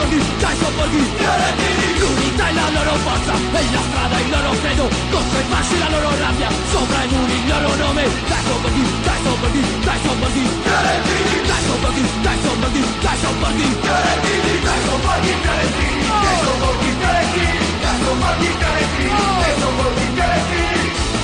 sobborghi, l'unità è la loro forza e la strada il loro credo, contro i fasci la loro rabbia, sopra i muri il loro nome. Dai sobborghi, dai sobborghi, dai sobborghi, dai sobborghi, dai sobborghi, dai sobborghi, dai sobborghi fiorentini, dai sobborghi fiorentini, dai sobborghi fiorentini, dai sobborghi fiorentini.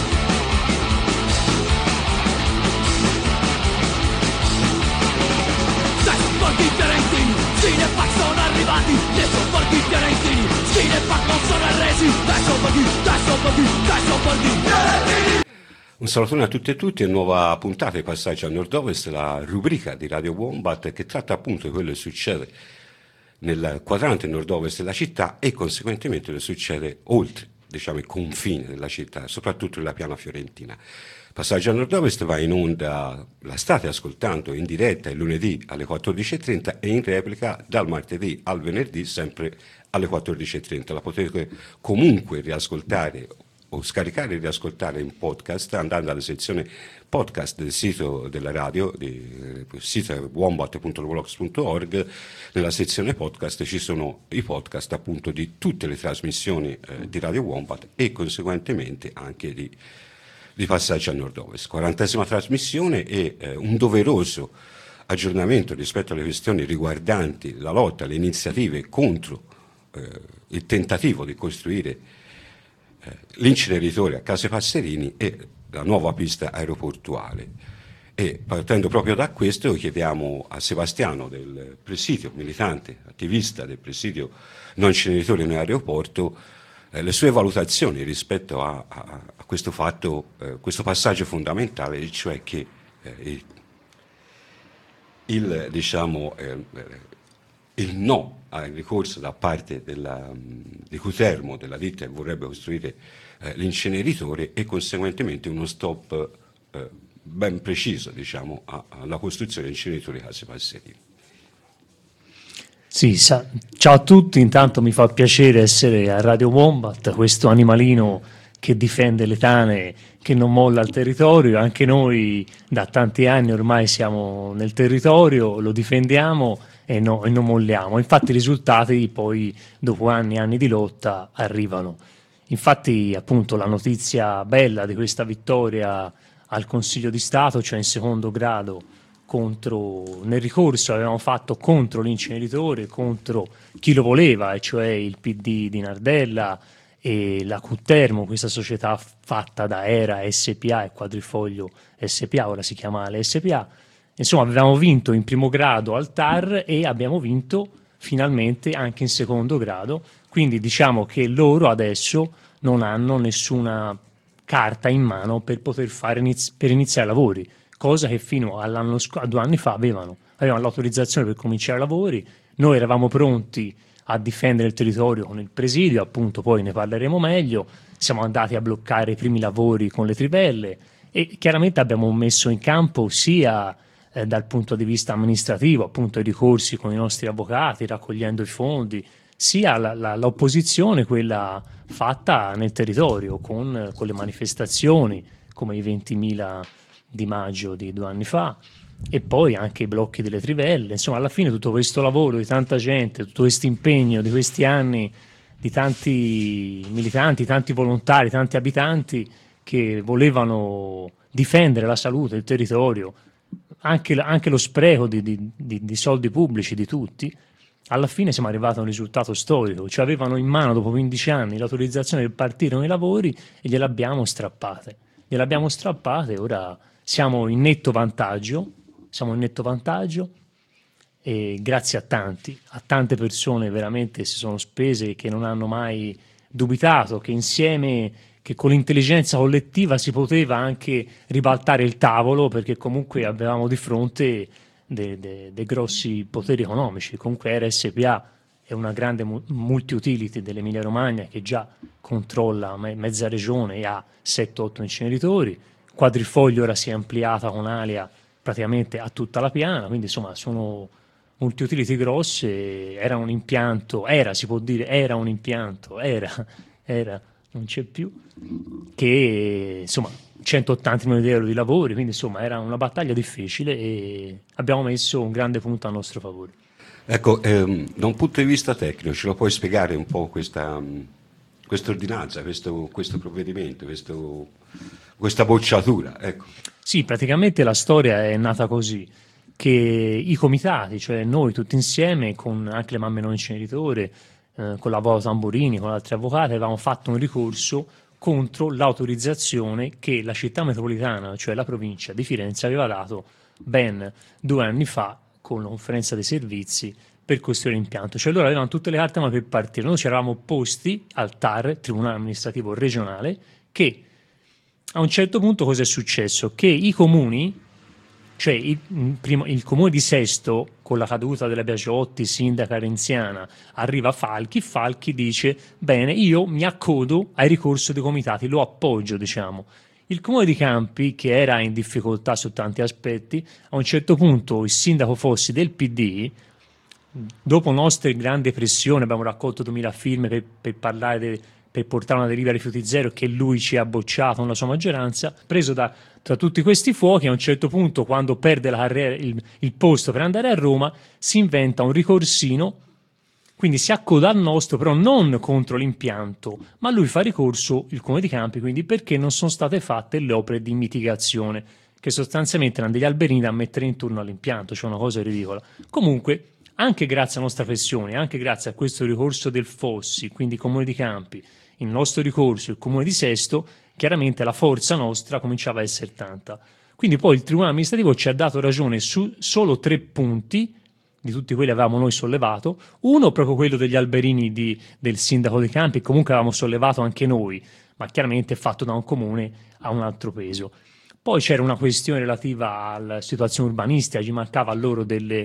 Dai sobborghi fiorentini, Cinefax sono arrivati, dai sobborghi fiorentini, Cinefax non sono arresi, dai sobborghi, dai sobborghi, dai sobborghi fiorentini. Un salutone a tutte e tutti, nuova puntata di Passaggio a Nord-Ovest, la rubrica di Radio Wombat che tratta appunto di quello che succede nel quadrante nord-ovest della città e conseguentemente quello che succede oltre, diciamo, il confine della città, soprattutto nella piana fiorentina. Passaggio a Nord-Ovest va in onda, la state ascoltando in diretta il lunedì alle 14.30 e in replica dal martedì al venerdì sempre alle 14.30. La potete comunque riascoltare o scaricare e riascoltare in podcast andando alla sezione podcast del sito della radio, il sito wombat.blogspot.org. Nella sezione podcast ci sono i podcast appunto di tutte le trasmissioni di Radio Wombat e conseguentemente anche di Passaggio a Nord-Ovest. 40ª trasmissione e un doveroso aggiornamento rispetto alle questioni riguardanti la lotta, le iniziative contro il tentativo di costruire l'inceneritore a Case Passerini e la nuova pista aeroportuale. E partendo proprio da questo chiediamo a Sebastiano del presidio, militante, attivista del presidio non inceneritore in aeroporto, le sue valutazioni rispetto a questo fatto, questo passaggio fondamentale, cioè che il no al ricorso da parte di Cutermo, della ditta che vorrebbe costruire l'inceneritore e conseguentemente uno stop ben preciso, diciamo, alla costruzione dell'inceneritore Case Passerini. Sì, ciao a tutti, intanto mi fa piacere essere a Radio Wombat, questo animalino che difende le tane, che non molla il territorio. Anche noi da tanti anni ormai siamo nel territorio, lo difendiamo e non molliamo. Infatti i risultati poi dopo anni e anni di lotta arrivano. Infatti appunto la notizia bella di questa vittoria al Consiglio di Stato, cioè in secondo grado, nel ricorso avevamo fatto contro l'inceneritore, contro chi lo voleva, e cioè il PD di Nardella e la Cutermo, questa società fatta da Era SPA e Quadrifoglio SPA, ora si chiama Ale SPA. Insomma, avevamo vinto in primo grado al TAR e abbiamo vinto finalmente anche in secondo grado, quindi diciamo che loro adesso non hanno nessuna carta in mano per poter per iniziare i lavori, cosa che fino a 2 anni fa avevano l'autorizzazione per cominciare i lavori. Noi eravamo pronti a difendere il territorio con il presidio, appunto poi ne parleremo meglio. Siamo andati a bloccare i primi lavori con le trivelle e chiaramente abbiamo messo in campo sia dal punto di vista amministrativo, appunto i ricorsi con i nostri avvocati, raccogliendo i fondi, sia l'opposizione, quella fatta nel territorio con le manifestazioni come i 20.000 di maggio di 2 anni fa, e poi anche i blocchi delle trivelle. Insomma, alla fine tutto questo lavoro di tanta gente, tutto questo impegno di questi anni di tanti militanti, tanti volontari, tanti abitanti che volevano difendere la salute, il territorio, anche lo spreco di soldi pubblici di tutti, alla fine siamo arrivati a un risultato storico. Cioè avevano in mano dopo 15 anni l'autorizzazione per partire con i lavori e gliel'abbiamo strappate e ora siamo in netto vantaggio e grazie a tante persone veramente si sono spese, che non hanno mai dubitato che insieme, che con l'intelligenza collettiva si poteva anche ribaltare il tavolo, perché comunque avevamo di fronte dei grossi poteri economici. Comunque RSPA è una grande multi-utility dell'Emilia Romagna che già controlla mezza regione e ha 7-8 inceneritori. Quadrifoglio ora si è ampliata con Alia praticamente a tutta la piana, quindi insomma sono multi-utility grosse. Era un impianto, non c'è più, che insomma 180 milioni di euro di lavori, quindi insomma era una battaglia difficile e abbiamo messo un grande punto a nostro favore. Ecco, da un punto di vista tecnico, ce lo puoi spiegare un po' questa ordinanza, questo provvedimento, questa bocciatura? Ecco. Sì, praticamente la storia è nata così, che i comitati, cioè noi tutti insieme, con anche le mamme non inceneritore, con l'avvocato Tamburini, con altri avvocati, avevamo fatto un ricorso contro l'autorizzazione che la città metropolitana, cioè la provincia di Firenze, aveva dato ben 2 anni fa con la conferenza dei servizi per costruire l'impianto. Cioè loro avevano tutte le carte ma per partire. Noi ci eravamo opposti al TAR, Tribunale Amministrativo Regionale, che a un certo punto cosa è successo? Che i comuni, cioè il comune di Sesto, con la caduta della Biagiotti, sindaca renziana, arriva Falchi dice, bene, io mi accodo ai ricorsi dei comitati, lo appoggio, diciamo. Il comune di Campi, che era in difficoltà su tanti aspetti, a un certo punto il sindaco Fossi del PD, dopo nostre grandi pressioni, abbiamo raccolto 2000 firme per parlare per portare una deriva rifiuti zero che lui ci ha bocciato con la sua maggioranza, preso tra tutti questi fuochi, a un certo punto, quando perde la carriera, il posto per andare a Roma, si inventa un ricorsino, quindi si accoda al nostro, però non contro l'impianto, ma lui fa ricorso, il Comune di Campi, quindi perché non sono state fatte le opere di mitigazione, che sostanzialmente erano degli alberini da mettere intorno all'impianto, cioè una cosa ridicola. Comunque, anche grazie alla nostra pressione, anche grazie a questo ricorso del Fossi, quindi Comune di Campi, il nostro ricorso, il Comune di Sesto, chiaramente la forza nostra cominciava a essere tanta. Quindi poi il Tribunale Amministrativo ci ha dato ragione su solo 3 punti, di tutti quelli avevamo noi sollevato, uno proprio quello degli alberini del sindaco di Campi, comunque avevamo sollevato anche noi, ma chiaramente fatto da un comune a un altro peso. Poi c'era una questione relativa alla situazione urbanistica, ci mancava a loro dei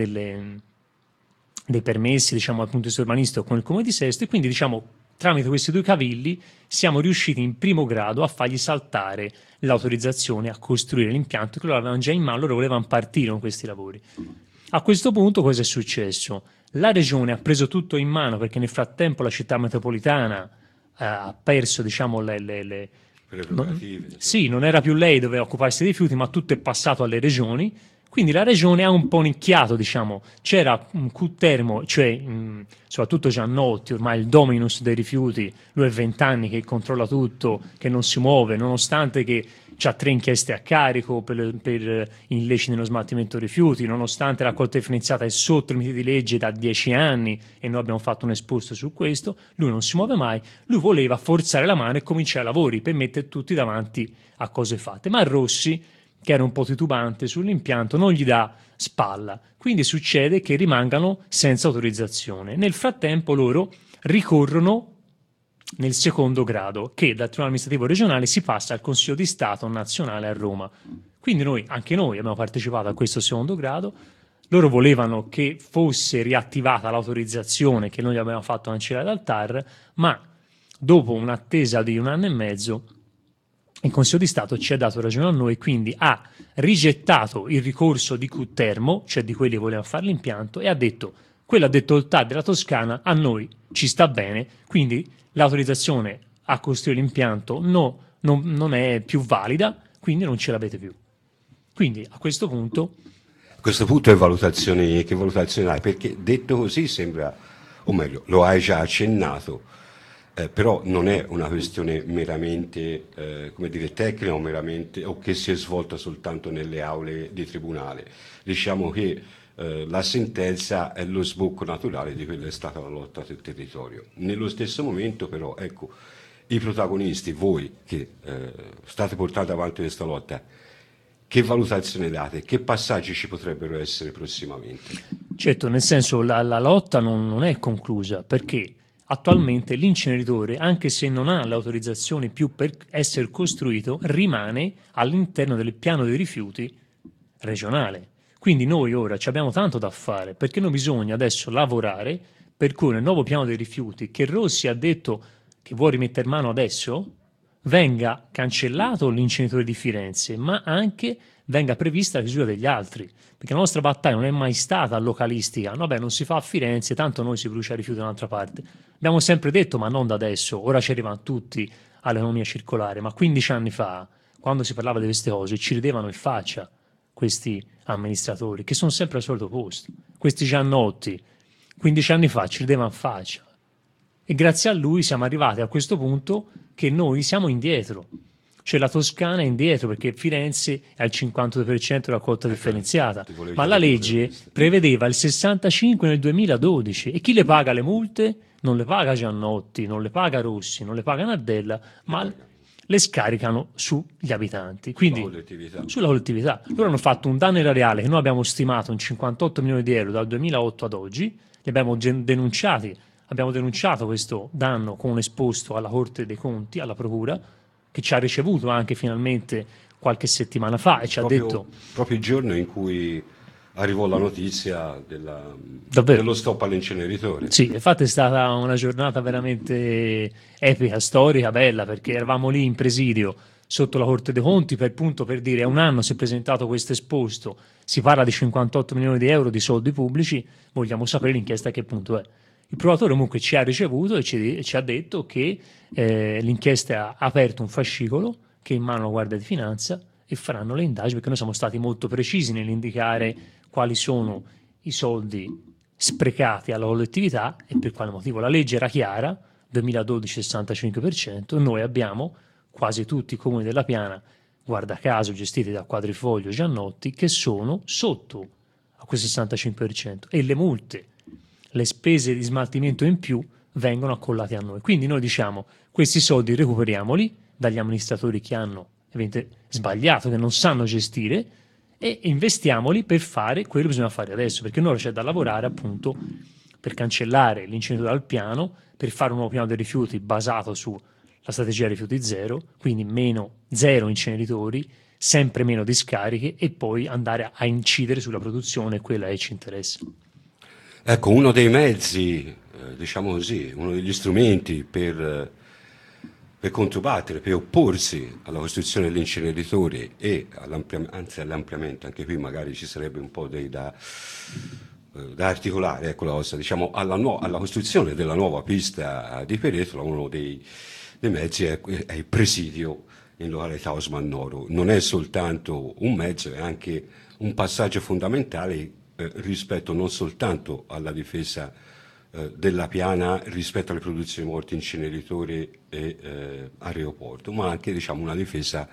permessi, diciamo, dal punto di vista urbanistico con il Comune di Sesto, e quindi, diciamo, tramite questi 2 cavilli siamo riusciti in primo grado a fargli saltare l'autorizzazione a costruire l'impianto, che loro avevano già in mano, loro volevano partire con questi lavori. A questo punto cosa è successo? La regione ha preso tutto in mano perché nel frattempo la città metropolitana ha perso, diciamo, le prerogative. sì, non era più lei doveva occuparsi dei rifiuti, ma tutto è passato alle regioni. Quindi la regione ha un po' nicchiato, diciamo, c'era un Cuttermo, cioè soprattutto Giannotti, ormai il dominus dei rifiuti, lui è 20 anni che controlla tutto, che non si muove, nonostante che c'ha 3 inchieste a carico per illeciti nello smaltimento dei rifiuti, nonostante la raccolta differenziata è sotto i limiti di legge da 10 anni e noi abbiamo fatto un esposto su questo, lui non si muove mai, lui voleva forzare la mano e cominciare i lavori per mettere tutti davanti a cose fatte, ma Rossi, che era un po' titubante sull'impianto, non gli dà spalla. Quindi succede che rimangano senza autorizzazione. Nel frattempo loro ricorrono nel secondo grado, che dal Tribunale Amministrativo Regionale si passa al Consiglio di Stato nazionale a Roma. Quindi anche noi abbiamo partecipato a questo secondo grado. Loro volevano che fosse riattivata l'autorizzazione che noi abbiamo fatto cancellare dal TAR, ma dopo un'attesa di 1 anno e mezzo il Consiglio di Stato ci ha dato ragione a noi, quindi ha rigettato il ricorso di Cuttermo, cioè di quelli che volevano fare l'impianto, e ha detto, quello ha detto il TAR della Toscana, a noi ci sta bene, quindi l'autorizzazione a costruire l'impianto non è più valida, quindi non ce l'avete più. Quindi a questo punto... A questo punto che valutazione hai? Perché detto così sembra, o meglio, lo hai già accennato, però non è una questione meramente come dire, tecnica o che si è svolta soltanto nelle aule di tribunale. Diciamo che la sentenza è lo sbocco naturale di quella che è stata la lotta sul territorio. Nello stesso momento però, ecco, i protagonisti, voi che state portando avanti questa lotta, che valutazione date? Che passaggi ci potrebbero essere prossimamente? Certo, nel senso la lotta non è conclusa, perché attualmente l'inceneritore, anche se non ha l'autorizzazione più per essere costruito, rimane all'interno del piano dei rifiuti regionale. Quindi noi ora ci abbiamo tanto da fare, perché noi bisogna adesso lavorare per cui nel nuovo piano dei rifiuti, che Rossi ha detto che vuole rimettere mano adesso, venga cancellato l'inceneritore di Firenze, ma anche venga prevista la chiusura degli altri, perché la nostra battaglia non è mai stata localistica. Vabbè, non si fa a Firenze, tanto noi si brucia rifiuti da un'altra parte. Abbiamo sempre detto, ma non da adesso, ora ci arrivano tutti all'economia circolare, ma 15 anni fa, quando si parlava di queste cose, ci ridevano in faccia questi amministratori, che sono sempre al solito posto. questi Giannotti 15 anni fa ci ridevano in faccia. E grazie a lui siamo arrivati a questo punto che noi siamo indietro. Cioè la Toscana è indietro perché Firenze è al 52% della quota differenziata, ma la legge prevedeva il 65% nel 2012 e chi le paga le multe? Non le paga Giannotti, non le paga Rossi, non le paga Nardella, ma le scaricano sugli abitanti, quindi sulla collettività. Loro hanno fatto un danno erariale che noi abbiamo stimato in 58 milioni di euro dal 2008 ad oggi, li abbiamo denunciati, abbiamo denunciato questo danno con un esposto alla Corte dei Conti, alla Procura, che ci ha ricevuto anche finalmente qualche settimana fa e ci ha detto... Proprio il giorno in cui arrivò la notizia dello stop all'inceneritore. Sì, infatti è stata una giornata veramente epica, storica, bella, perché eravamo lì in presidio sotto la Corte dei Conti per dire a un anno si è presentato questo esposto, si parla di 58 milioni di euro di soldi pubblici, vogliamo sapere l'inchiesta a che punto è. Il procuratore comunque ci ha ricevuto e ci ha detto che l'inchiesta ha aperto un fascicolo che è in mano alla Guardia di Finanza e faranno le indagini, perché noi siamo stati molto precisi nell'indicare quali sono i soldi sprecati alla collettività e per quale motivo. La legge era chiara, 2012 65%, noi abbiamo quasi tutti i comuni della Piana, guarda caso gestiti da Quadrifoglio Giannotti, che sono sotto a quel 65% e le multe, le spese di smaltimento in più vengono accollate a noi. Quindi noi diciamo questi soldi recuperiamoli dagli amministratori che hanno sbagliato, che non sanno gestire, e investiamoli per fare quello che bisogna fare adesso, perché ora c'è da lavorare appunto per cancellare l'inceneritore dal piano, per fare un nuovo piano dei rifiuti basato sulla strategia rifiuti zero, quindi zero inceneritori, sempre meno discariche e poi andare a incidere sulla produzione, quella che ci interessa. Ecco, uno dei mezzi, diciamo così, uno degli strumenti per controbattere, per opporsi alla costruzione degli inceneritori e all'ampliamento, anche qui magari ci sarebbe un po' da articolare, ecco la cosa, diciamo, alla costruzione della nuova pista di Peretola, uno dei mezzi è il presidio in località Osmannoro. Non è soltanto un mezzo, è anche un passaggio fondamentale rispetto non soltanto alla difesa della Piana rispetto alle produzioni morte inceneritori e aeroporto, ma anche diciamo una difesa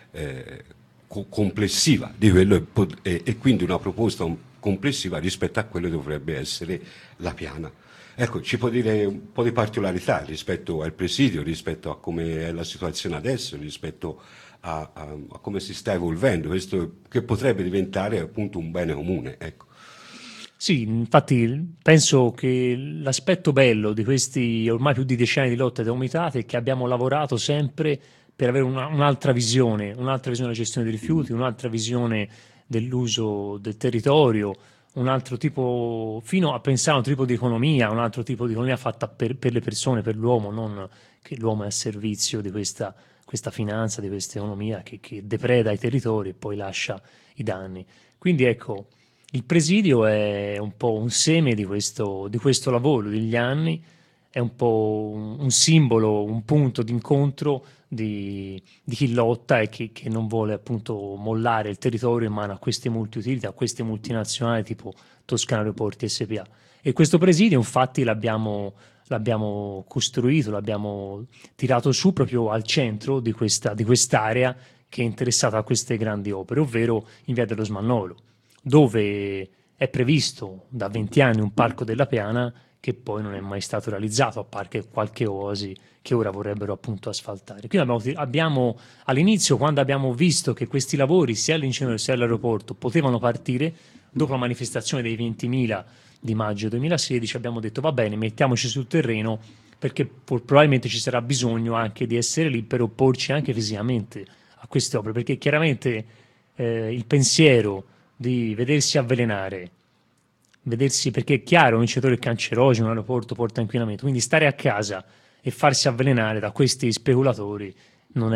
complessiva di quello e quindi una proposta complessiva rispetto a quello che dovrebbe essere la Piana. Ecco, ci può dire un po' di particolarità rispetto al presidio, rispetto a come è la situazione adesso, rispetto a come si sta evolvendo, questo che potrebbe diventare appunto un bene comune, ecco. Sì, infatti penso che l'aspetto bello di questi ormai più di 10 anni di lotta delle comitate è che abbiamo lavorato sempre per avere un'altra visione della gestione dei rifiuti, un'altra visione dell'uso del territorio, un altro tipo, fino a pensare a un tipo di economia, un altro tipo di economia fatta per le persone, per l'uomo, non che l'uomo è a servizio di questa finanza, di questa economia che depreda i territori e poi lascia i danni. Quindi ecco, il presidio è un po' un seme di questo lavoro degli anni, è un po' un simbolo, un punto d'incontro di chi lotta e che non vuole appunto mollare il territorio in mano a queste multiutilità, a queste multinazionali tipo Toscana Aeroporti SpA. E questo presidio infatti l'abbiamo costruito, l'abbiamo tirato su proprio al centro di quest'area che è interessata a queste grandi opere, ovvero in via dello Smannolo, dove è previsto da 20 anni un parco della Piana che poi non è mai stato realizzato, a parte qualche oasi che ora vorrebbero appunto asfaltare. Quindi abbiamo all'inizio, quando abbiamo visto che questi lavori sia all'inceneritore sia all'aeroporto potevano partire, dopo la manifestazione dei 20.000 di maggio 2016 abbiamo detto va bene, mettiamoci sul terreno perché probabilmente ci sarà bisogno anche di essere lì per opporci anche fisicamente a queste opere, perché chiaramente il pensiero di vedersi avvelenare, perché è chiaro, un inceneritore è cancerogeno, un aeroporto porta inquinamento, quindi stare a casa e farsi avvelenare da questi speculatori non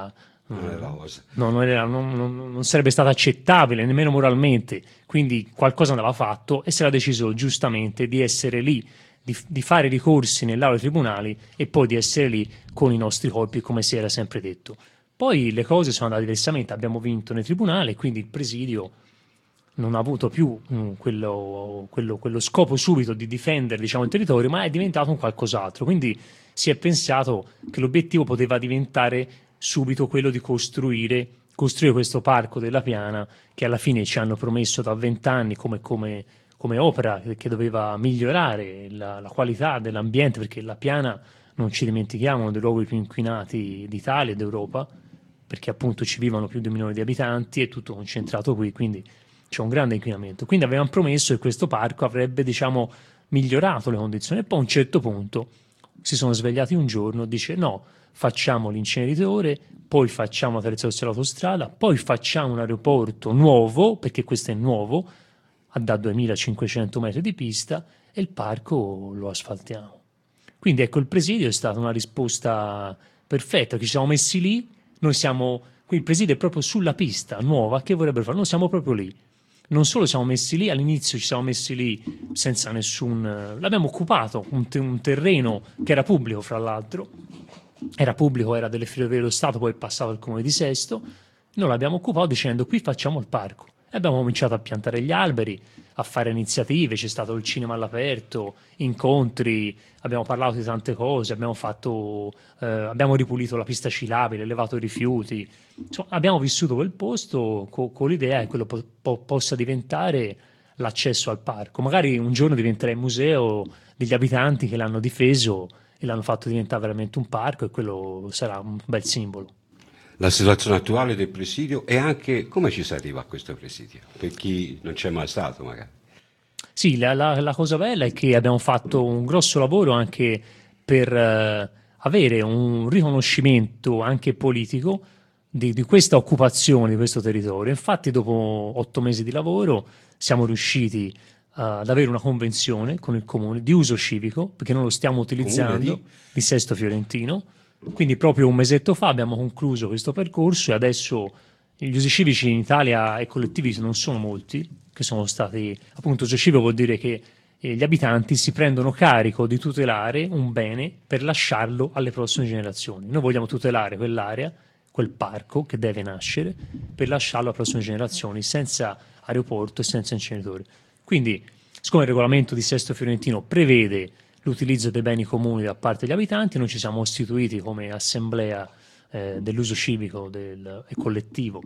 sarebbe stato accettabile nemmeno moralmente, quindi qualcosa andava fatto e si era deciso giustamente di essere lì, di fare ricorsi nell'aula dei tribunali e poi di essere lì con i nostri colpi come si era sempre detto. Poi le cose sono andate diversamente, abbiamo vinto nei tribunali, quindi il presidio non ha avuto più quello scopo subito di difendere, diciamo, il territorio, ma è diventato un qualcos'altro. Quindi si è pensato che l'obiettivo poteva diventare subito quello di costruire questo parco della Piana, che alla fine ci hanno promesso da 20 anni come opera che doveva migliorare la qualità dell'ambiente, perché la Piana, non ci dimentichiamo, è uno dei luoghi più inquinati d'Italia e d'Europa, perché appunto ci vivono più di 1 milione di abitanti, è tutto concentrato qui, quindi c'è un grande inquinamento. Quindi avevamo promesso che questo parco avrebbe, diciamo, migliorato le condizioni, e poi a un certo punto si sono svegliati un giorno, dice no, facciamo l'inceneritore, poi facciamo l'attrezzazione dell'autostrada, poi facciamo un aeroporto nuovo, perché questo è nuovo, da 2500 metri di pista, e il parco lo asfaltiamo. Quindi ecco, il presidio è stata una risposta perfetta, che ci siamo messi lì, qui il presidio è proprio sulla pista nuova, che vorrebbero fare, noi siamo proprio lì. Non solo siamo messi lì, all'inizio ci siamo messi lì senza l'abbiamo occupato, un terreno che era pubblico, fra l'altro, era delle Ferrovie dello Stato, poi è passato al Comune di Sesto, noi l'abbiamo occupato dicendo qui facciamo il parco. E abbiamo cominciato a piantare gli alberi, a fare iniziative, c'è stato il cinema all'aperto, incontri, abbiamo parlato di tante cose, abbiamo ripulito la pista sciabile, levato i rifiuti. Insomma, abbiamo vissuto quel posto con l'idea che quello possa diventare l'accesso al parco. Magari un giorno diventerà il museo degli abitanti che l'hanno difeso e l'hanno fatto diventare veramente un parco, e quello sarà un bel simbolo. La situazione attuale del presidio e anche come ci si arriva a questo presidio, per chi non c'è mai stato magari. Sì, la cosa bella è che abbiamo fatto un grosso lavoro anche per avere un riconoscimento anche politico di questa occupazione di questo territorio. Infatti dopo 8 mesi di lavoro siamo riusciti ad avere una convenzione con il comune di uso civico, perché noi lo stiamo utilizzando, di Sesto Fiorentino. Quindi proprio un mesetto fa abbiamo concluso questo percorso, e adesso gli usi civici in Italia e collettivi non sono molti, che sono stati, appunto, uso civico vuol dire che gli abitanti si prendono carico di tutelare un bene per lasciarlo alle prossime generazioni. Noi vogliamo tutelare quell'area, quel parco che deve nascere, per lasciarlo alle prossime generazioni senza aeroporto e senza inceneritore. Quindi, siccome il regolamento di Sesto Fiorentino prevede l'utilizzo dei beni comuni da parte degli abitanti, noi ci siamo istituiti come assemblea dell'uso civico e collettivo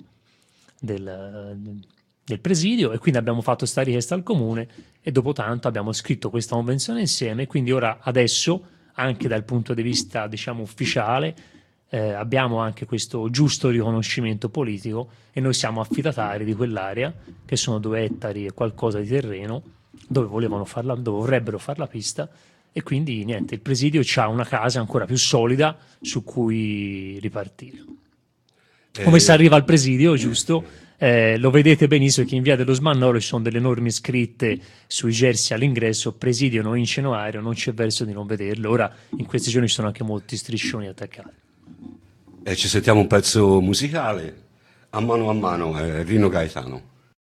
del presidio, e quindi abbiamo fatto sta richiesta al comune, e dopo tanto abbiamo scritto questa convenzione insieme. Quindi adesso, anche dal punto di vista, diciamo, ufficiale, abbiamo anche questo giusto riconoscimento politico, e noi siamo affidatari di quell'area, che sono 2 ettari e qualcosa di terreno dove vorrebbero fare la pista. E quindi niente, il presidio ha una casa ancora più solida su cui ripartire. Come si arriva al presidio, giusto? Lo vedete benissimo che in via dello Smannoro ci sono delle norme scritte sui jersey all'ingresso: presidio non inceno aereo, non c'è verso di non vederlo. Ora in questi giorni ci sono anche molti striscioni attaccati. Ci sentiamo un pezzo musicale, a mano, Rino Gaetano.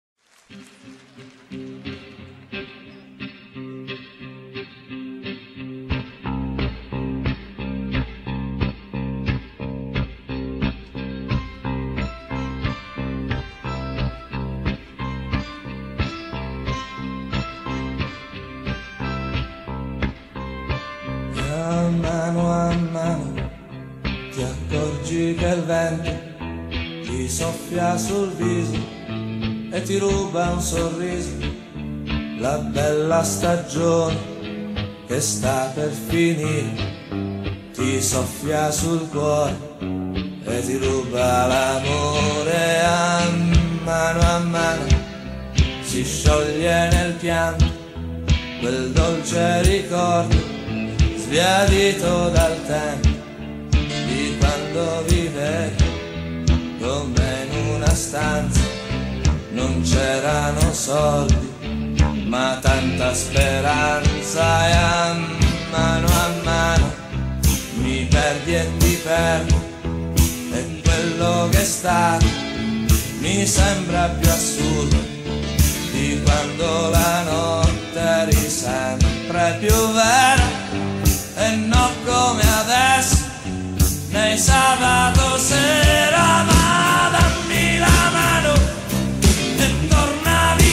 A mano ti accorgi che il vento ti soffia sul viso e ti ruba un sorriso, la bella stagione che sta per finire, ti soffia sul cuore e ti ruba l'amore. A mano si scioglie nel pianto quel dolce ricordo sbiadito dal tempo di quando vivevi come in una stanza. Non c'erano soldi ma tanta speranza, e a mano mi perdi e ti perdo, e quello che è stato mi sembra più assurdo di quando la notte eri sempre più vera. E no come adesso, nei sabato sera, ma dammi la mano e tornavi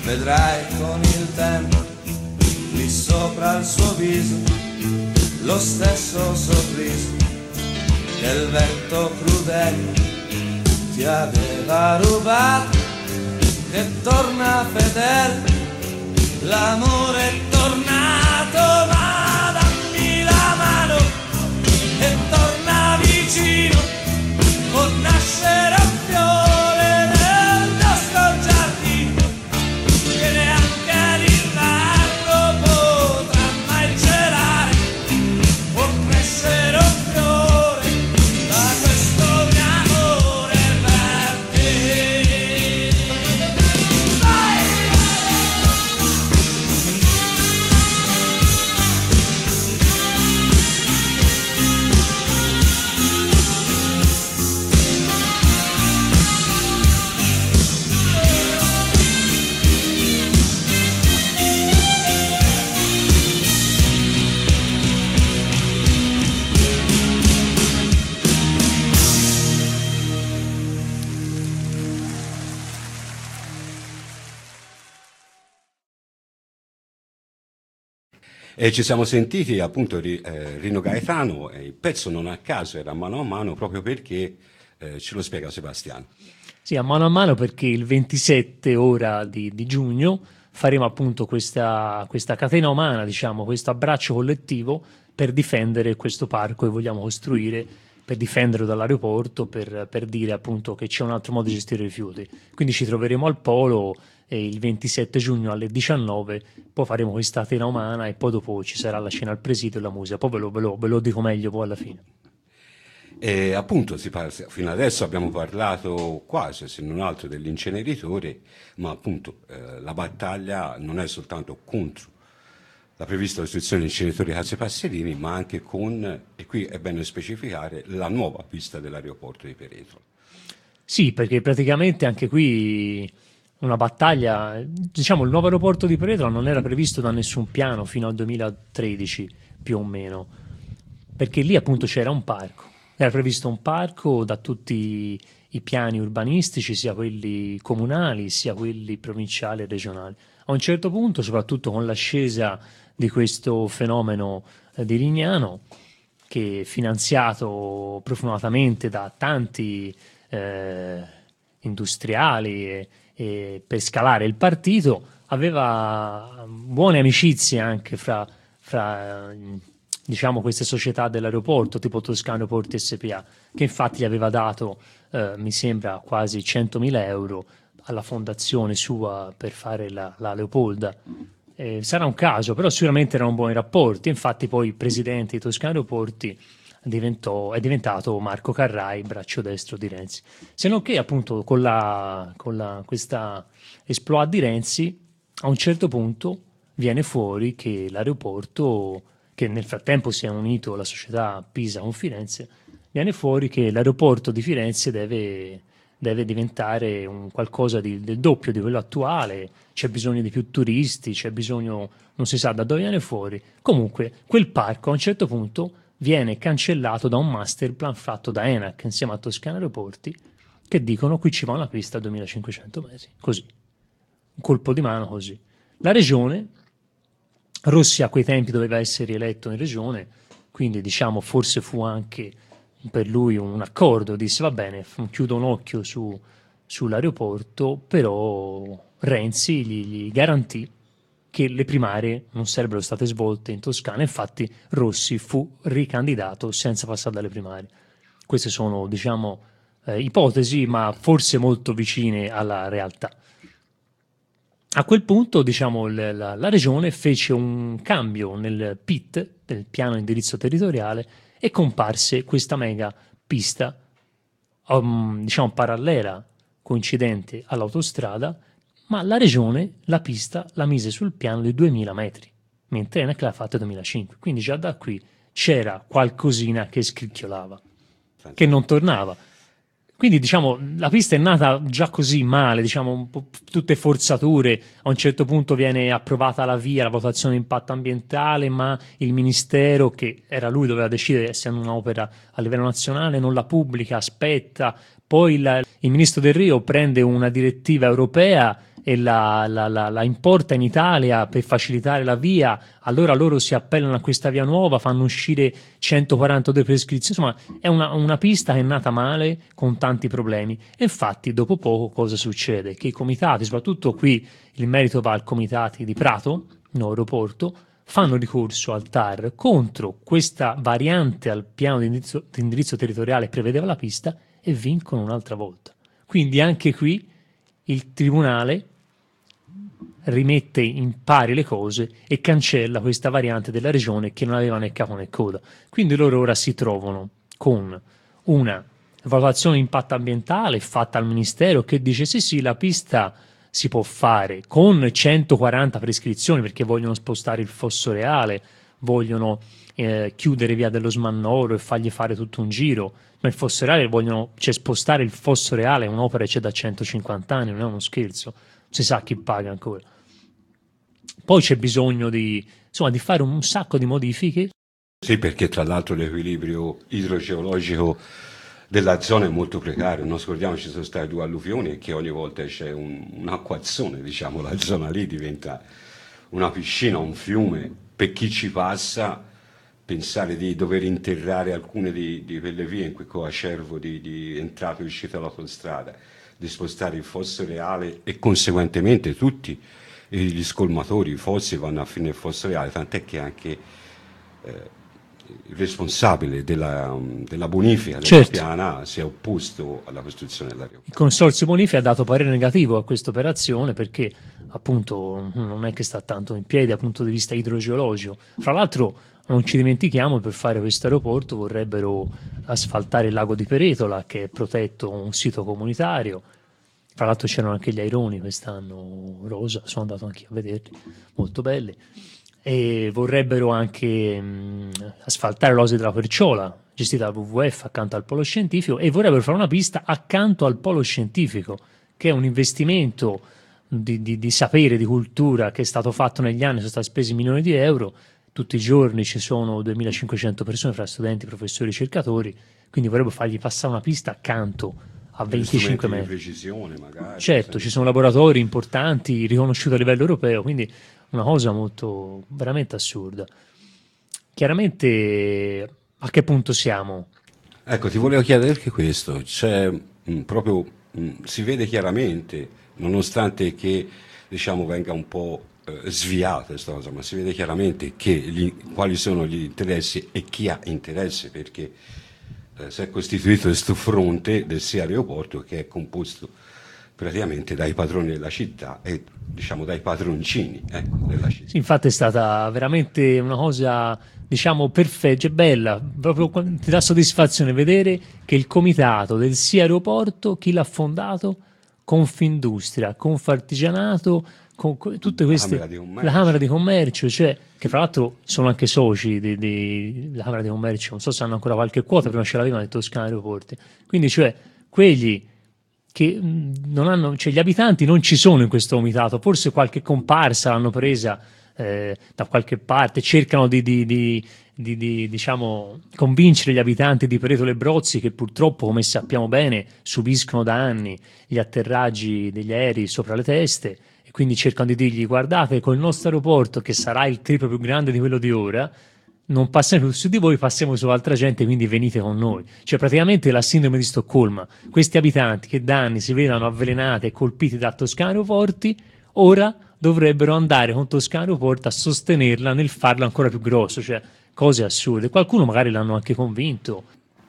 vedrai con il tempo lì sopra il suo viso lo stesso sorriso che il vento crudele ti aveva rubato, che torna fedele, l'amore è tornato, ma dammi la mano e torna vicino, con nascere un fiore nel nostro giardino, che neanche l'inverno potrà mai celare, può crescere un fiore da questo mio amore per te. Vai! E ci siamo sentiti appunto Rino Gaetano, e il pezzo non a caso era Mano a Mano proprio perché ce lo spiega Sebastiano. Sì, a mano perché il 27 ora di giugno faremo appunto questa catena umana, diciamo, questo abbraccio collettivo per difendere questo parco che vogliamo costruire, per difenderlo dall'aeroporto, per dire appunto che c'è un altro modo di gestire i rifiuti. Quindi ci troveremo al polo il 27 giugno alle 19, poi faremo questa catena umana e poi dopo ci sarà la cena al presidio e la musica. Poi ve lo dico meglio poi alla fine. E appunto fino adesso abbiamo parlato quasi, se non altro, dell'inceneritore, ma appunto la battaglia non è soltanto contro la prevista costruzione di inceneritori Case Passerini, ma anche con, e qui è bene specificare, la nuova pista dell'aeroporto di Peretola. Sì, perché praticamente anche qui una battaglia, diciamo, il nuovo aeroporto di Peretola non era previsto da nessun piano fino al 2013 più o meno, perché lì appunto c'era un parco. Era previsto un parco da tutti i piani urbanistici, sia quelli comunali, sia quelli provinciali e regionali. A un certo punto, soprattutto con l'ascesa di questo fenomeno di Lignano, che è finanziato profumatamente da tanti industriali e per scalare il partito, aveva buone amicizie anche fra diciamo queste società dell'aeroporto, tipo Toscana Aeroporti SPA, che infatti gli aveva dato, mi sembra, quasi 100.000 euro alla fondazione sua per fare la Leopolda. Sarà un caso, però sicuramente erano buoni rapporti. Infatti poi il presidente di Toscana Aeroporti è diventato Marco Carrai, braccio destro di Renzi. Se non che appunto con questa exploit di Renzi, a un certo punto viene fuori che l'aeroporto, che nel frattempo si è unito alla società Pisa con Firenze, viene fuori che l'aeroporto di Firenze deve diventare un qualcosa del doppio di quello attuale, c'è bisogno di più turisti, c'è bisogno, non si sa da dove viene fuori. Comunque quel parco a un certo punto viene cancellato da un master plan fatto da ENAC insieme a Toscana Aeroporti, che dicono qui ci va una pista a 2500 metri, così, un colpo di mano così. La regione, Rossi a quei tempi doveva essere eletto in regione, quindi diciamo forse fu anche per lui un accordo, disse va bene, chiudo un occhio sull'aeroporto, però Renzi gli garantì che le primarie non sarebbero state svolte in Toscana, infatti Rossi fu ricandidato senza passare dalle primarie. Queste sono, diciamo, ipotesi, ma forse molto vicine alla realtà. A quel punto, diciamo, la regione fece un cambio nel PIT, del piano indirizzo territoriale, e comparse questa mega pista, diciamo parallela, coincidente all'autostrada, ma la regione la pista la mise sul piano di 2000 metri, mentre ENAC l'ha fatta nel 2005. Quindi già da qui c'era qualcosina che scricchiolava, che non tornava. Quindi diciamo la pista è nata già così male, diciamo un po' tutte forzature, a un certo punto viene approvata la VIA, la valutazione di impatto ambientale, ma il ministero, che era lui doveva decidere, essendo un'opera a livello nazionale, non la pubblica, aspetta, poi il ministro Del Rio prende una direttiva europea e la importa in Italia per facilitare la via, allora loro si appellano a questa via nuova, fanno uscire 142 prescrizioni, insomma è una pista che è nata male con tanti problemi. E infatti dopo poco cosa succede? Che i comitati, soprattutto qui il merito va al comitati di Prato, no aeroporto, fanno ricorso al TAR contro questa variante al piano di indirizzo territoriale che prevedeva la pista e vincono un'altra volta. Quindi anche qui il tribunale rimette in pari le cose e cancella questa variante della regione che non aveva né capo né coda. Quindi loro ora si trovano con una valutazione di impatto ambientale fatta al ministero che dice sì, la pista si può fare con 140 prescrizioni perché vogliono spostare il fosso reale, vogliono chiudere via dello Smannoro e fargli fare tutto un giro, ma il fosso reale spostare il fosso reale è un'opera che c'è da 150 anni, non è uno scherzo, si sa chi paga ancora. Poi c'è bisogno di fare un sacco di modifiche. Sì, perché tra l'altro l'equilibrio idrogeologico della zona è molto precario, non scordiamoci, ci sono state 2 alluvioni e che ogni volta c'è un acquazzone, diciamo, la zona lì diventa una piscina, un fiume, per chi ci passa pensare di dover interrare alcune di quelle vie in cui coacervo di entrata e uscita dall'autostrada, di spostare il fosso reale e conseguentemente tutti gli scolmatori, i fossi vanno a finire il fosso reale, tant'è che anche il responsabile della bonifica della piana si è opposto alla costruzione dell'aeroporto. Il consorzio bonifica ha dato parere negativo a questa operazione perché appunto non è che sta tanto in piedi dal punto di vista idrogeologico. Fra l'altro non ci dimentichiamo, per fare questo aeroporto vorrebbero asfaltare il lago di Peretola, che è protetto, un sito comunitario. Fra l'altro c'erano anche gli aironi quest'anno rosa, sono andato anche a vederli, molto belli. E vorrebbero anche asfaltare l'Osi della Perciola, gestita dal WWF accanto al polo scientifico, e vorrebbero fare una pista accanto al polo scientifico, che è un investimento di sapere, di cultura che è stato fatto negli anni, sono stati spesi milioni di euro. Tutti i giorni ci sono 2500 persone fra studenti, professori, ricercatori, quindi vorrebbero fargli passare una pista accanto a 25 metri. Di precisione, magari. Certo, ci sono laboratori importanti riconosciuti a livello europeo, quindi una cosa molto veramente assurda. Chiaramente a che punto siamo? Ecco, ti volevo chiedere anche questo, c'è proprio si vede chiaramente, nonostante che diciamo venga un po' sviata questa cosa, ma si vede chiaramente che quali sono gli interessi e chi ha interesse, perché si è costituito questo fronte del sia aeroporto che è composto praticamente dai padroni della città e diciamo dai padroncini della città. Sì, infatti è stata veramente una cosa diciamo perfetta, bella, proprio ti dà soddisfazione vedere che il comitato del sia aeroporto, chi l'ha fondato? Confindustria, Confartigianato, con tutte queste, la Camera di Commercio, cioè, che fra l'altro sono anche soci della Camera di Commercio, non so se hanno ancora qualche quota, prima ce l'avevano nei Toscana Aeroporti, quindi cioè quelli che non hanno, cioè gli abitanti non ci sono in questo comitato, forse qualche comparsa l'hanno presa da qualche parte, cercano di diciamo convincere gli abitanti di Peretola e Brozzi, che purtroppo, come sappiamo bene, subiscono da anni gli atterraggi degli aerei sopra le teste, e quindi cercano di dirgli: guardate, con il nostro aeroporto, che sarà il triplo più grande di quello di ora, non passiamo più su di voi, passiamo su altra gente, quindi venite con noi. Cioè praticamente la sindrome di Stoccolma, questi abitanti che da anni si vedono avvelenati e colpiti da Toscana Aeroporti, ora dovrebbero andare con Toscana Aeroporti a sostenerla nel farlo ancora più grosso, cioè cose assurde. Qualcuno magari l'hanno anche convinto.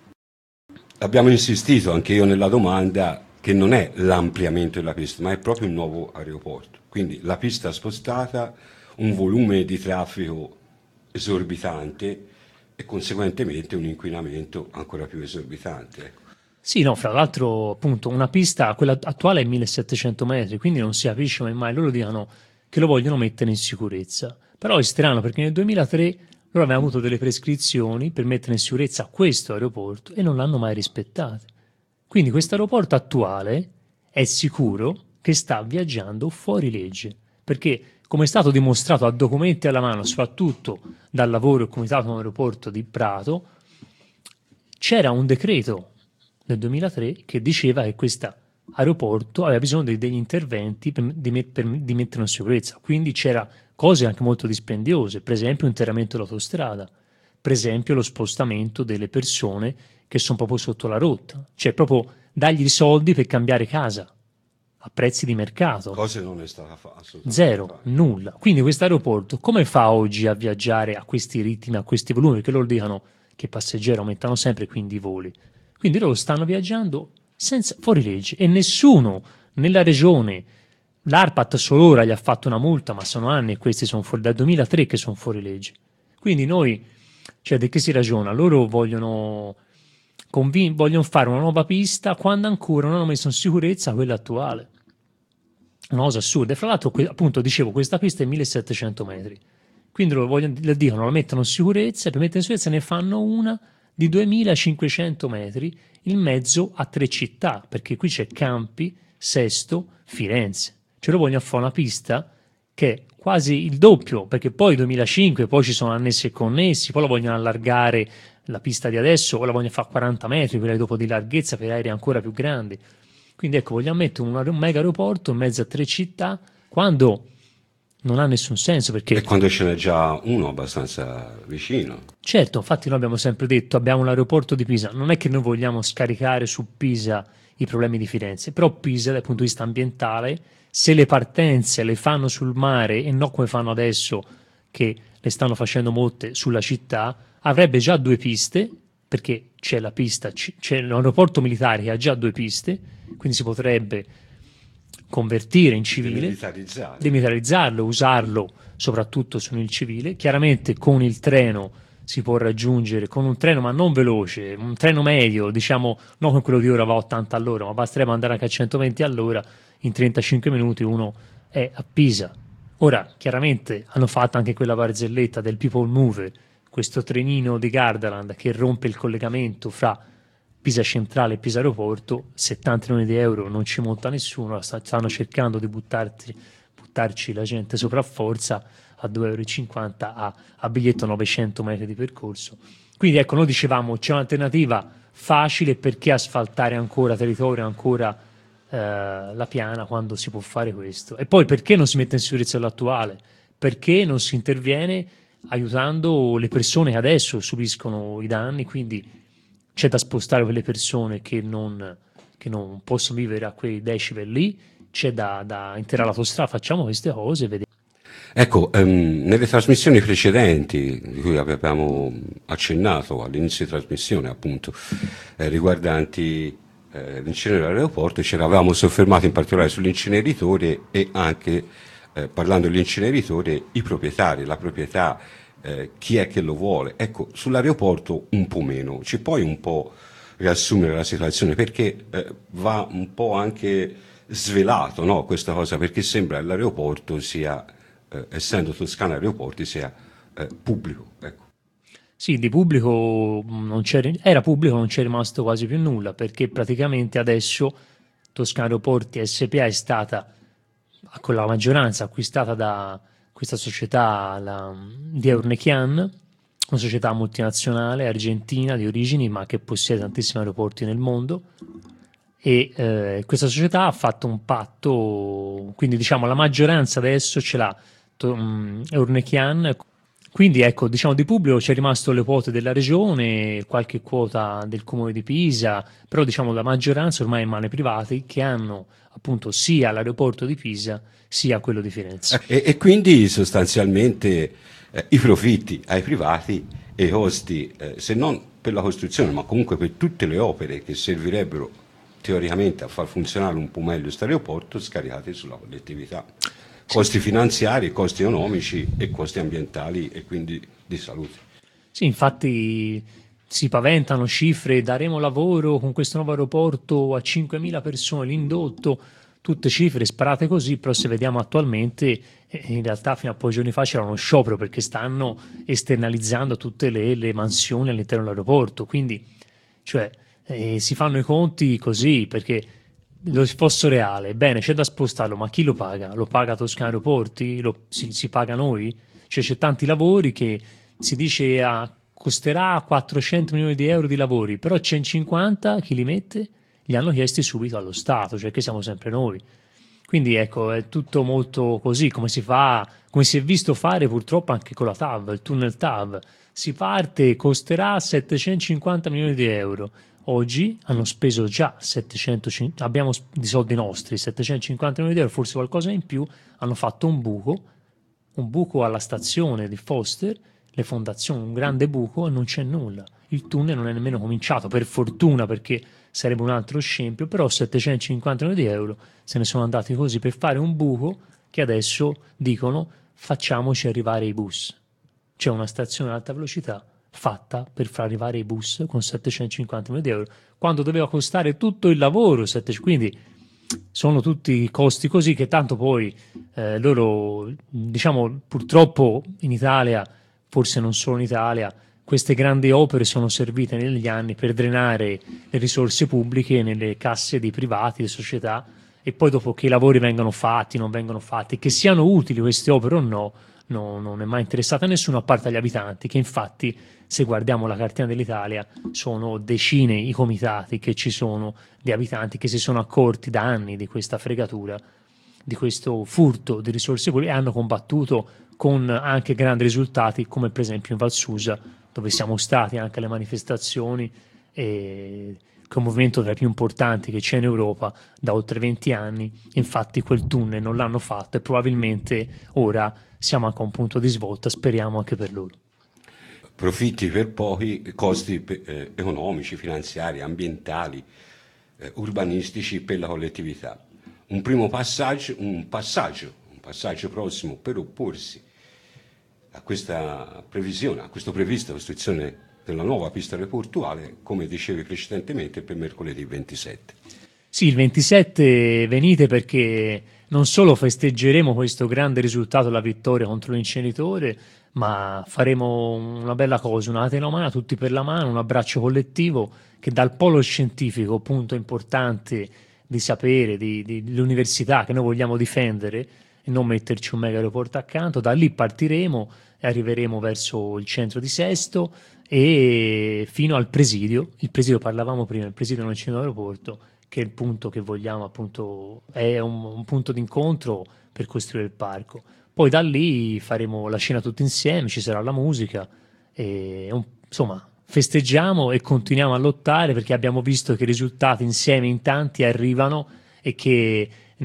Abbiamo insistito anche io nella domanda che non è l'ampliamento della pista, ma è proprio un nuovo aeroporto. Quindi la pista spostata, un volume di traffico esorbitante e conseguentemente un inquinamento ancora più esorbitante. Ecco. Sì, no, fra l'altro appunto una pista, quella attuale è 1700 metri, quindi non si capisce come mai loro dicano che lo vogliono mettere in sicurezza. Però è strano perché nel 2003 loro avevano avuto delle prescrizioni per mettere in sicurezza questo aeroporto e non l'hanno mai rispettate. Quindi questo aeroporto attuale è sicuro che sta viaggiando fuori legge, perché come è stato dimostrato a documenti alla mano, soprattutto dal lavoro del Comitato Aeroporto di Prato, c'era un decreto nel 2003 che diceva che questa aeroporto aveva bisogno degli interventi di metterlo in sicurezza, quindi c'era cose anche molto dispendiose, per esempio l'interramento dell'autostrada, per esempio lo spostamento delle persone che sono proprio sotto la rotta, cioè proprio dargli i soldi per cambiare casa a prezzi di mercato. Cosa non è stata fatta? Zero, nulla. Quindi questo aeroporto come fa oggi a viaggiare a questi ritmi, a questi volumi? Perché loro dicono che i passeggeri aumentano sempre, quindi i voli. Quindi loro stanno viaggiando senza fuori legge e nessuno nella regione, l'ARPAT solo ora gli ha fatto una multa, ma sono anni e questi sono fuori dal 2003 che sono fuori legge. Quindi noi, cioè di che si ragiona? Loro vogliono fare una nuova pista quando ancora non hanno messo in sicurezza quella attuale. Una cosa assurda. E fra l'altro, appunto, dicevo, questa pista è 1700 metri. Quindi le dicono, la mettono in sicurezza e per mettere in sicurezza ne fanno una di 2500 metri in mezzo a 3 città, perché qui c'è Campi, Sesto, Firenze. Cioè loro vogliono fare una pista che è quasi il doppio, perché poi 2005, poi ci sono annessi e connessi, poi la vogliono allargare la pista di adesso, o la vogliono fare 40 metri, quella dopo di larghezza per aerei ancora più grandi. Quindi ecco, vogliamo mettere un mega aeroporto in mezzo a 3 città, quando non ha nessun senso, perché... E quando ce n'è già uno abbastanza vicino. Certo, infatti noi abbiamo sempre detto, abbiamo l'aeroporto di Pisa, non è che noi vogliamo scaricare su Pisa i problemi di Firenze, però Pisa dal punto di vista ambientale, se le partenze le fanno sul mare e non come fanno adesso, che le stanno facendo molte sulla città, avrebbe già 2 piste, perché c'è la pista, c'è l'aeroporto militare che ha già 2 piste, quindi si potrebbe convertire in civile, demilitarizzarlo, usarlo soprattutto su il civile. Chiaramente con il treno si può raggiungere, con un treno ma non veloce, un treno medio, diciamo, non con quello di ora va a 80 all'ora, ma basterebbe andare anche a 120 all'ora, in 35 minuti uno è a Pisa. Ora, chiaramente hanno fatto anche quella barzelletta del People Mover, questo trenino di Gardaland che rompe il collegamento fra Pisa Centrale e Pisa Aeroporto, 70 milioni di euro non ci monta nessuno, stanno cercando di buttarci la gente sopra a forza a 2,50 euro a biglietto 900 metri di percorso. Quindi ecco, noi dicevamo c'è un'alternativa facile, perché asfaltare ancora territorio, ancora la piana, quando si può fare questo? E poi perché non si mette in sicurezza l'attuale? Perché non si interviene aiutando le persone che adesso subiscono i danni? Quindi c'è da spostare quelle persone che non possono vivere a quei decibel lì, c'è da interrare l'autostrada, facciamo queste cose e vediamo. Ecco, nelle trasmissioni precedenti, di cui avevamo accennato all'inizio di trasmissione, appunto, riguardanti l'inceneritore dell'aeroporto, ci eravamo soffermati in particolare sull'inceneritore e anche, parlando dell'inceneritore, i proprietari, la proprietà, chi è che lo vuole. Ecco, sull'aeroporto un po' meno. Ci puoi un po' riassumere la situazione, perché va un po' anche svelato, no, questa cosa, perché sembra che l'aeroporto sia, essendo Toscana Aeroporti, sia pubblico. Ecco. Sì, di pubblico era pubblico, non c'è rimasto quasi più nulla, perché praticamente adesso Toscana Aeroporti SPA è stata, con la maggioranza, acquistata da questa società di Eurnechian, una società multinazionale argentina di origini, ma che possiede tantissimi aeroporti nel mondo. E questa società ha fatto un patto, quindi diciamo la maggioranza adesso ce l'ha Eurnechian. Quindi ecco, diciamo di pubblico c'è rimasto le quote della regione, qualche quota del comune di Pisa, però diciamo la maggioranza ormai è in mani private, che hanno appunto sia l'aeroporto di Pisa sia quello di Firenze. E quindi sostanzialmente i profitti ai privati e i costi, se non per la costruzione, ma comunque per tutte le opere che servirebbero teoricamente a far funzionare un po' meglio questo aeroporto, scaricati sulla collettività. Costi finanziari, costi economici e costi ambientali e quindi di salute. Sì, infatti si paventano cifre, daremo lavoro con questo nuovo aeroporto a 5.000 persone, l'indotto, tutte cifre sparate così, però se vediamo attualmente, in realtà fino a pochi giorni fa c'era uno sciopero perché stanno esternalizzando tutte le mansioni all'interno dell'aeroporto, quindi cioè, si fanno i conti così, perché lo fosse reale, bene, c'è da spostarlo, ma chi lo paga? Lo paga Toscana Aeroporti? Si paga noi? Cioè c'è tanti lavori che si dice costerà 400 milioni di euro di lavori, però 150 chi li mette? li hanno chiesti subito allo Stato, cioè che siamo sempre noi. Quindi ecco, è tutto molto così, come si è visto fare purtroppo anche con la TAV, il tunnel TAV. Si parte, costerà 750 milioni di euro. Oggi hanno speso già 750, abbiamo di soldi nostri, 750 milioni di euro, forse qualcosa in più, hanno fatto un buco alla stazione di Foster, le fondazioni, un grande buco e non c'è nulla. Il tunnel non è nemmeno cominciato, per fortuna, perché sarebbe un altro scempio, però 750 milioni di euro se ne sono andati così per fare un buco che adesso dicono facciamoci arrivare i bus. C'è una stazione ad alta velocità fatta per far arrivare i bus con 750 milioni di euro, quando doveva costare tutto il lavoro, quindi sono tutti costi così che tanto poi loro, diciamo, purtroppo in Italia, forse non solo in Italia, queste grandi opere sono servite negli anni per drenare le risorse pubbliche nelle casse dei privati, delle società, e poi dopo che i lavori vengono fatti, non vengono fatti, che siano utili queste opere o no, non è mai interessata a nessuno a parte agli abitanti, che infatti, se guardiamo la cartina dell'Italia, sono decine i comitati che ci sono di abitanti che si sono accorti da anni di questa fregatura, di questo furto di risorse pubbliche, e hanno combattuto con anche grandi risultati, come per esempio in Val Susa, dove siamo stati anche alle manifestazioni, che è un movimento tra i più importanti che c'è in Europa da oltre 20 anni. Infatti quel tunnel non l'hanno fatto e probabilmente ora siamo anche a un punto di svolta, speriamo anche per loro. Profitti per pochi, costi economici, finanziari, ambientali, urbanistici per la collettività. Un primo passaggio, un passaggio prossimo per opporsi a questa previsione, a questa prevista costruzione della nuova pista aeroportuale, come dicevi precedentemente, per mercoledì 27. Sì, il 27 venite, perché non solo festeggeremo questo grande risultato, la vittoria contro l'inceneritore, ma faremo una bella cosa, una catena umana, tutti per la mano, un abbraccio collettivo che dal polo scientifico, punto importante di sapere, dell'università che noi vogliamo difendere e non metterci un mega aeroporto accanto, da lì partiremo e arriveremo verso il centro di Sesto e fino al presidio. Il presidio, parlavamo prima, il presidio non c'è in aeroporto, che è il punto che vogliamo, appunto, è un punto d'incontro per costruire il parco. Poi da lì faremo la cena tutti insieme, ci sarà la musica e insomma festeggiamo e continuiamo a lottare, perché abbiamo visto che i risultati insieme in tanti arrivano e che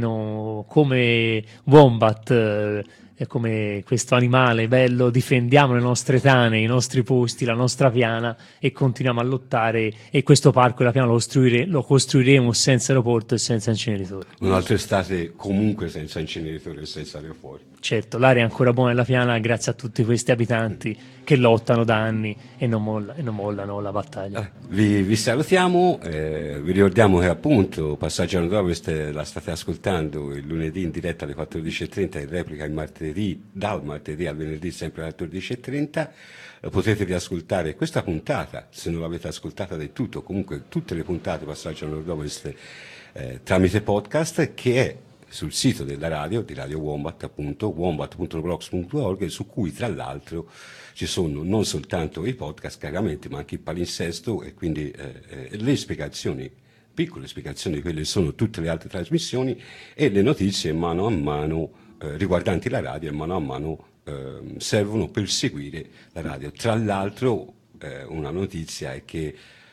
come Wombat, come questo animale bello, difendiamo le nostre tane, i nostri posti, la nostra piana, e continuiamo a lottare, e questo parco e la piana lo costruiremo senza aeroporto e senza inceneritore. Un'altra estate comunque senza inceneritore e senza aeroporto. Certo, l'aria è ancora buona nella piana grazie a tutti questi abitanti che lottano da anni e non mollano la battaglia. Vi salutiamo, vi ricordiamo che appunto Passaggio a Nord-Ovest la state ascoltando il lunedì in diretta alle 14.30, in replica dal martedì al venerdì sempre alle 14.30. Potete riascoltare questa puntata, se non l'avete ascoltata del tutto, comunque tutte le puntate Passaggio a Nord-Ovest tramite podcast, che è sul sito della radio, di Radio Wombat, appunto, wombat.blogs.org, su cui tra l'altro ci sono non soltanto i podcast, chiaramente, ma anche il palinsesto e quindi le spiegazioni, piccole spiegazioni di quelle sono tutte le altre trasmissioni, e le notizie mano a mano riguardanti la radio, e mano a mano servono per seguire la radio. Tra l'altro una notizia è che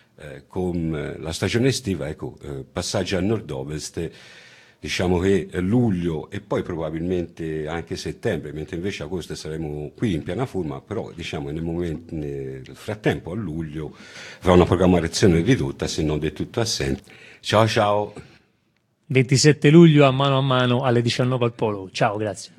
con la stagione estiva, Passaggio a Nord-Ovest, diciamo che luglio e poi probabilmente anche settembre, mentre invece agosto saremo qui in piena forma, però diciamo nel frattempo a luglio avrà una programmazione ridotta, se non del tutto assente. Ciao ciao! 27 luglio a mano alle 19 al Polo. Ciao, grazie.